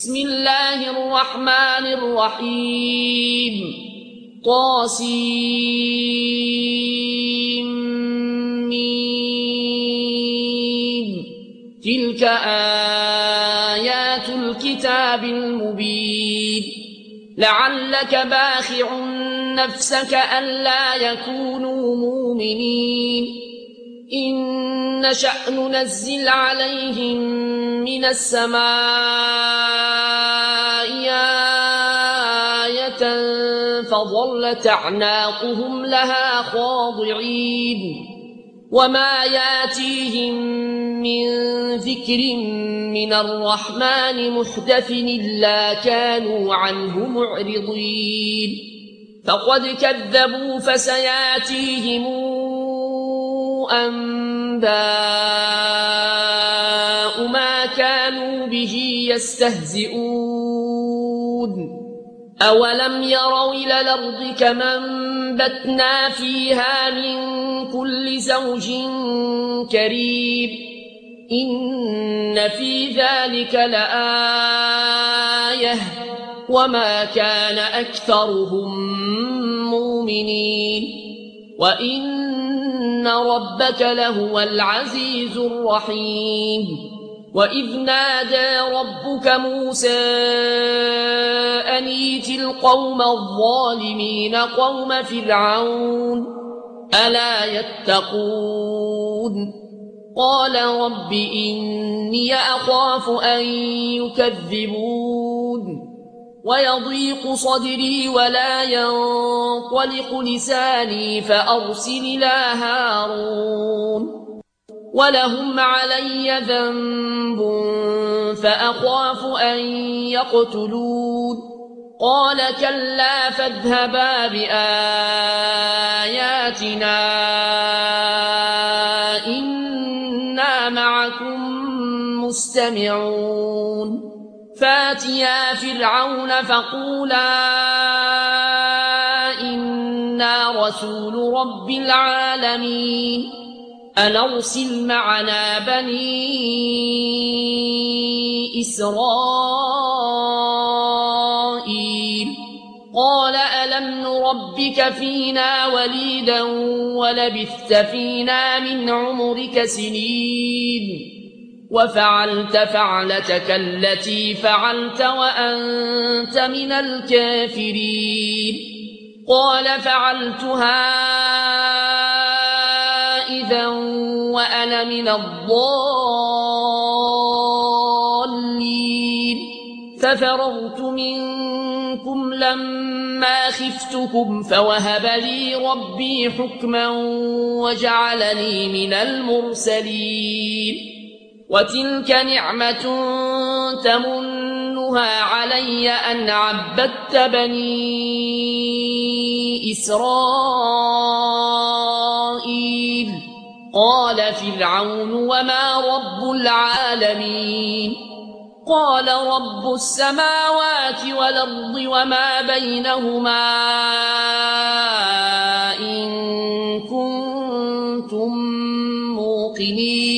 بسم الله الرحمن الرحيم طاسيم تلك آيات الكتاب المبين لعلك باخع نفسك ألا يكونوا مؤمنين إن نشأ ننزل عليهم من السماء آية فظلت أعناقهم لها خاضعين وما ياتيهم من ذكر من الرحمن محدث إلا كانوا عنه معرضين فقد كذبوا فسياتيهم أنباء ما كانوا به يستهزئون أولم يروا إلى الأرض كما أنبتنا فيها من كل زوج كريم إن في ذلك لآية وما كان أكثرهم مؤمنين وإن ربك لهو العزيز الرحيم وإذ نادى ربك موسى أن ائت القوم الظالمين قوم فرعون ألا يتقون قال رب إني أخاف أن يكذبون ويضيق صدري ولا ينطلق لساني فأرسل إلى هارون ولهم علي ذنب فأخاف أن يقتلون قال كلا فاذهبا بآياتنا إنا معكم مستمعون فاتيا فرعون فقولا إنا رسول رب العالمين أن أرسل معنا بني إسرائيل قال ألم نربك فينا وليدا ولبثت فينا من عمرك سنين وفعلت فعلتك التي فعلت وأنت من الكافرين قال فعلتها إذا وأنا من الضالين ففررت منكم لما خفتكم فوهب لي ربي حكما وجعلني من المرسلين وتلك نعمة تمنها علي أن عبدت بني إسرائيل قال فرعون وما رب العالمين قال رب السماوات والأرض وما بينهما إن كنتم موقنين